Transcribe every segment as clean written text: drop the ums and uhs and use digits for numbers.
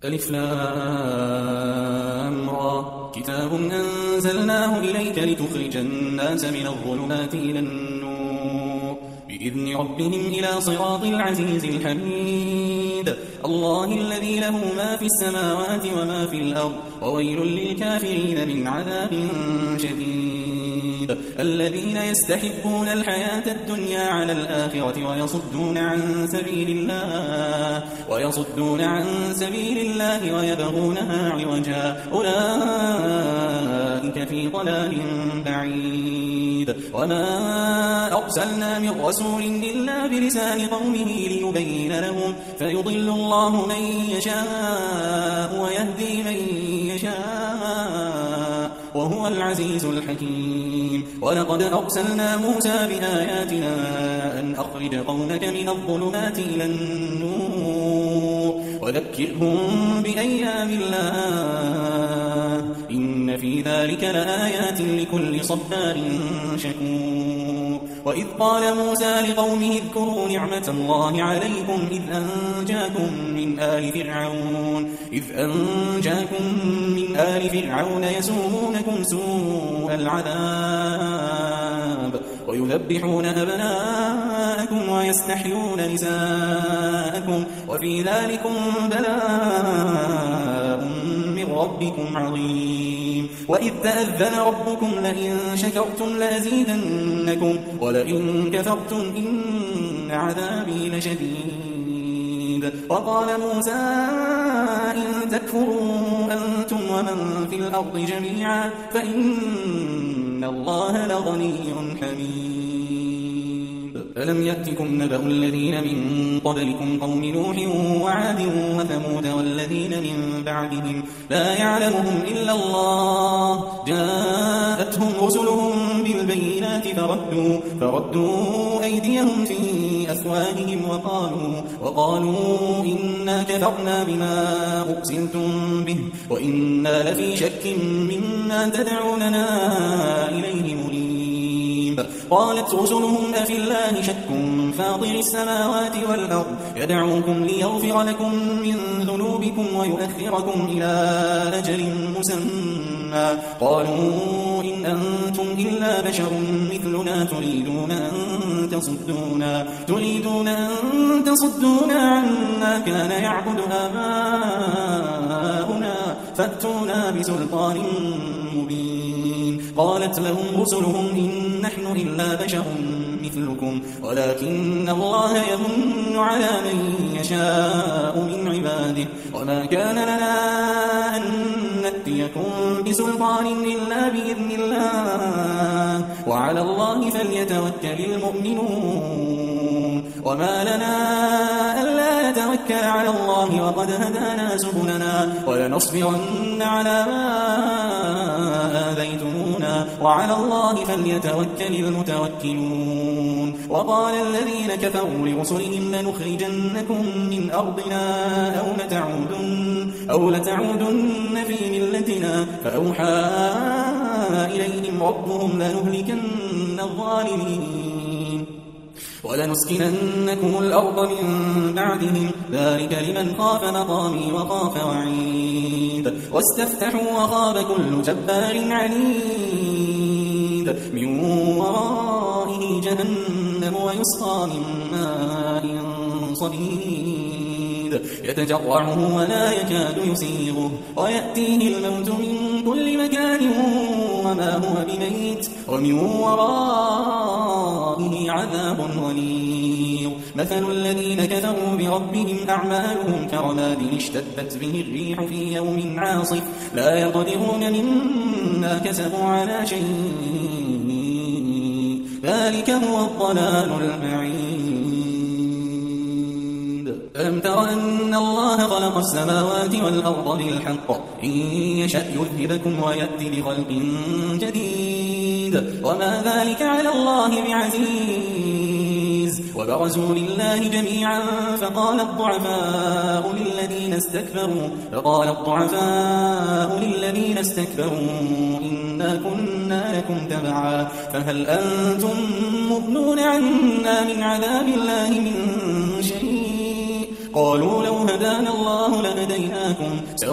ألف لام را كتاب أنزلناه إليك لتخرج الناس من الظلمات إلى النور بإذن ربهم إلى صراط العزيز الحميد الله الذي له ما في السماوات وما في الأرض وويل للكافرين من عذاب شديد الذين يستحبون الحياة الدنيا على الآخرة ويصدون عن سبيل الله ويبغونها عوجا أولئك في ضلال بعيد وما أرسلنا من رسول إلا بلسان قومه ليبين لهم فيضل الله من يشاء ويهدي من يشاء وهو العزيز الحكيم ولقد أرسلنا موسى بآياتنا أن أخرج قومك من الظلمات إلى النور وذكرهم بأيام الله إن في ذلك لآيات لكل صبار شكور وإذ قال موسى لقومه اذكروا نعمة الله عليكم إذ أنجاكم من آل فرعون يسومونكم سوء العذاب ويذبحون أبناءكم ويستحيون نساءكم وفي ذلكم بلاء من ربكم عظيم وإذ تأذن ربكم لئن شكرتم لأزيدنكم ولئن كفرتم إن عذابي لشديد وقال موسى إن تكفروا أنتم ومن في الأرض جميعا فإن الله لغني حميد ألم يأتكم نبأ الذين من قبلكم قوم نوح وعاد وثمود والذين من بعدهم لا يعلمهم إلا الله جاءتهم رسلهم بالبينات فردوا أيديهم في أفواههم وقالوا إنا كفرنا بما أرسلتم به وإنا لفي شك مما تدعوننا إليه مريب قالت رسلهم أفي الله شك فاطر السماوات والأرض يدعوكم ليغفر لكم من ذنوبكم ويؤخركم إلى أجل مسمى قالوا إن أنتم إلا بشر مثلنا تريدون أن تصدونا عما كان يعبد آباؤنا فأتونا بسلطان مبين قالت لهم رسلهم إن نحن إلا بشر مثلكم ولكن الله يمن على من يشاء من عباده وما كان لنا أن نأتيكم بسلطان إلا بإذن الله وعلى الله فليتوكل المؤمنون وما لنا ألا نتوكل على الله وقد هدانا سبلنا ولنصبرن على ما آذيتمونا وعلى الله فليتوكل المتوكلون وقال الذين كفروا لرسلهم لنخرجنكم من أرضنا أو لتعودن في ملتنا فأوحى إليهم ربهم لنهلكن الظالمين ولنسكننكم الأرض من بعدهم ذلك لمن خاف مقامي وخاف وعيد واستفتحوا وخاب كل جبار عنيد من ورائه جهنم ويسقى من ماء صديد يتجرعه ولا يكاد يسيغه ويأتيه الموت من كل مكان وما هو بميت ومن ورائه عذاب غليظ مثل الذين كفروا بربهم أعمالهم كرماد اشتدت به الريح في يوم عاصف لا يقدرون مما كسبوا على شيء ذلك هو الضلال البعيد ألم تر أن الله خلق السماوات والأرض بالحق إن يشأ يذهبكم ويأتي بخلق جديد وما ذلك على الله بعزيز وبرزوا لله جميعا فقال الضعفاء للذين استكبروا إنا كنا لكم تبعا فهل أنتم مغنون عنا من عذاب الله من شيء قالوا لو هدانا الله لهديناكم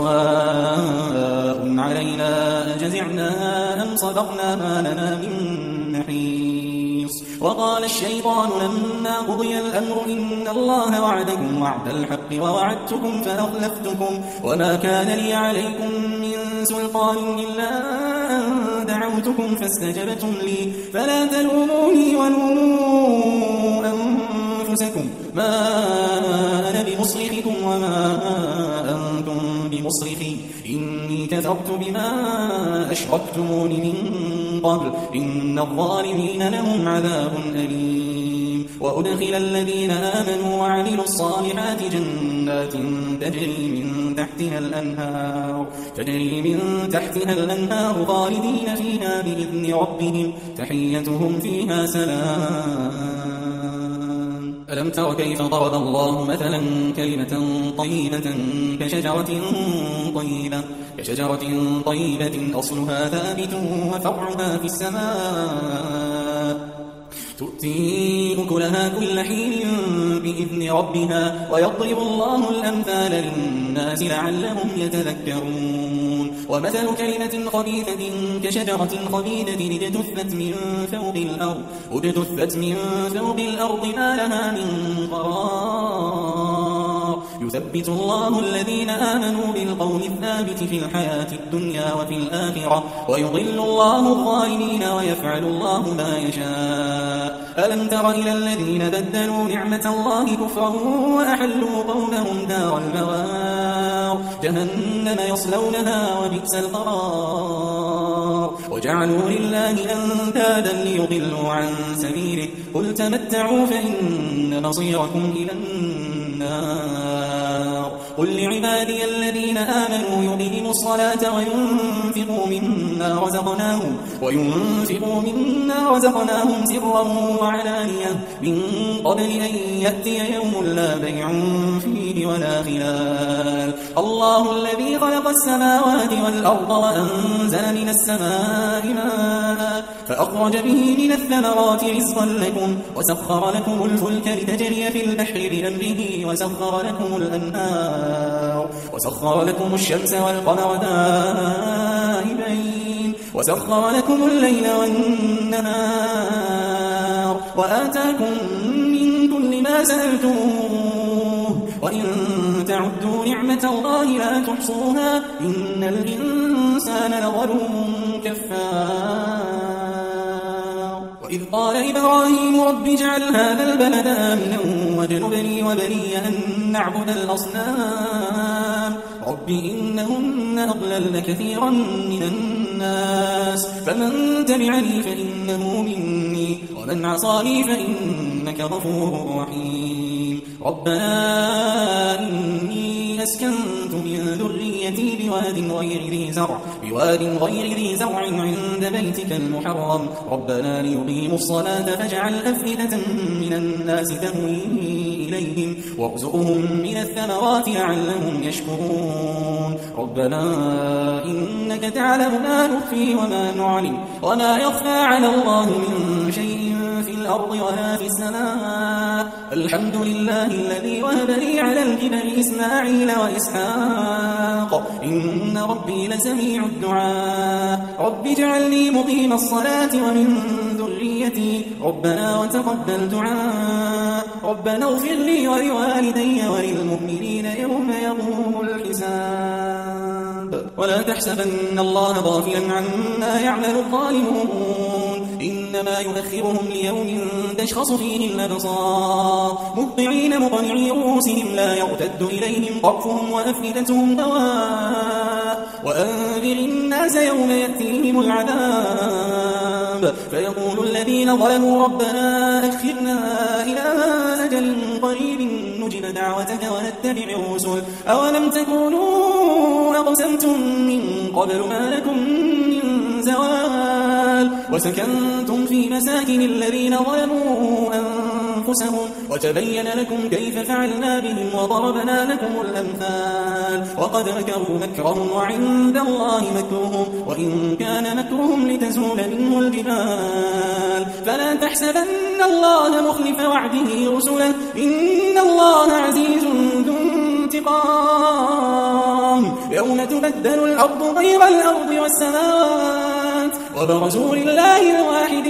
سواء علينا أجزعنا أم صدقنا ما لنا من محيص. وقال الشيطان لما قضي الأمر إن الله وعدكم وعد الحق ووعدتكم فأخلفتكم وما كان لي عليكم من سلطان إلا أن دعوتكم فاستجبتم لي فلا تلوموني ولوموا أنفسكم ما أنا بمصرخكم وما أنتم بمصرخي إني كفرت بما أشركتمون من قبل إن الظالمين لهم عذاب أليم. وأدخل الذين آمنوا وعملوا الصالحات جنات تجري من تحتها الأنهار خالدين فيها بإذن ربهم تحيتهم فيها سلام. ألم تر كيف ضرب الله مثلا كلمة طيبة كشجرة طيبة أصلها ثابت وفرعها في السماء تؤتي أكلها كل حين بإذن ربها ويضرب الله الأمثال للناس لعلهم يتذكرون. ومثل كلمة خبيثة كشجرة خبيثة اجتثت من فوق الأرض ما لها من قرار يثبت الله الذين آمنوا بالقول الثابت في الحياة الدنيا وفي الآخرة ويضل الله الظالمين ويفعل الله ما يشاء. ألم تر إلى الذين بدلوا نعمة الله كفرا وأحلوا قومهم دار البوار جهنم يصلونها وبئس القرار وجعلوا لله أندادا ليضلوا عن سبيله قل تمتعوا فإن مصيركم إلى النار. قل لعبادي الذين آمنوا يقيموا الصلاة وينفقوا مما رزقناهم سرا وعلانية من قبل أن يأتي يوم لا بيع فيه ولا خلال. الله الذي خلق السماوات والأرض وأنزل من السماء ماء فأخرج به من الثمرات رزقا لكم وسخر لكم الفلك لتجري في البحر بأمره وسخر لكم الأنهار وسخر لكم الشمس والقمر دائبين وسخر لكم الليل والنهار وآتاكم من كل ما سألتموه وإن تعدوا نعمة الله لا تحصوها إن الإنسان لظلوم كفار. وإذ قال إبراهيم رب اجعل هذا البلد آمنا واجنبني وبني أن نعبد الأصنام رب إنهن أضللن كثيرا من الناس فمن تبعني فإنه مني ومن عصاني فإنك غفور رحيم. ربنا إني أسكنت من ذريتي بواد غير ذي زرع عند بيتك المحرم ربنا ليقيموا الصلاة فاجعل أفئدة من الناس تهوي إليهم وارزقهم من الثمرات لعلهم يشكرون. ربنا إنك تعلم ما نخفي وما نعلن وما يخفى على الله من شيء في الأرض ولا في السماء الحمد لله الذي وهب لي على الكبر إسماعيل وإسحاق إن ربي لسميع الدعاء رب اجعلني مقيم الصلاة ومن ذريتي ربنا وتقبل دعاء ربنا اغفر لي ولوالدي وللمؤمنين يوم يقوم الحساب. ولا تحسبن الله غافلا عما يعمل الظالمون إنما يؤخرهم ليوم تشخص فيه الأبصار مهطعين مقنعي رؤوسهم لا يرتد إليهم طرفهم وأفئدتهم هواء وأنذر الناس يوم يأتيهم العذاب فيقول الذين ظلموا ربنا أخرنا إلى أجل قريب نجب دعوتك ونتبع الرسل أولم تكونوا أقسمتم من قبل ما لكم من زوال وسكنتم في مساكن الذين ظلموا أنفسهم وتبين لكم كيف فعلنا بهم وضربنا لكم الأمثال وقد مكروا مكرهم وعند الله مكرهم وإن كان مكرهم لتزول منه الجبال فلا تحسبن الله مخلف وعده رسله إن الله عزيز ذو انتقام يوم تبدل الأرض غير الأرض والسماوات وبرزوا لله الواحد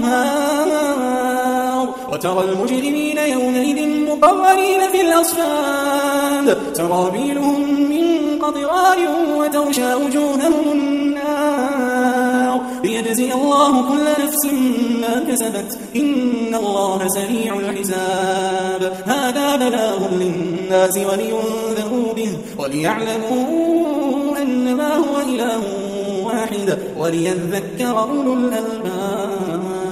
القهار وترى المجرمين يومئذ مقرنين في الأصفاد سرابيلهم من قطران وتغشى وجوههم النار ليجزي الله كل نفس ما كسبت إن الله سريع الحساب هذا بلاغ للناس ولينذروا به وليعلموا أنما هو إله واحد وليذكر أولو الألباب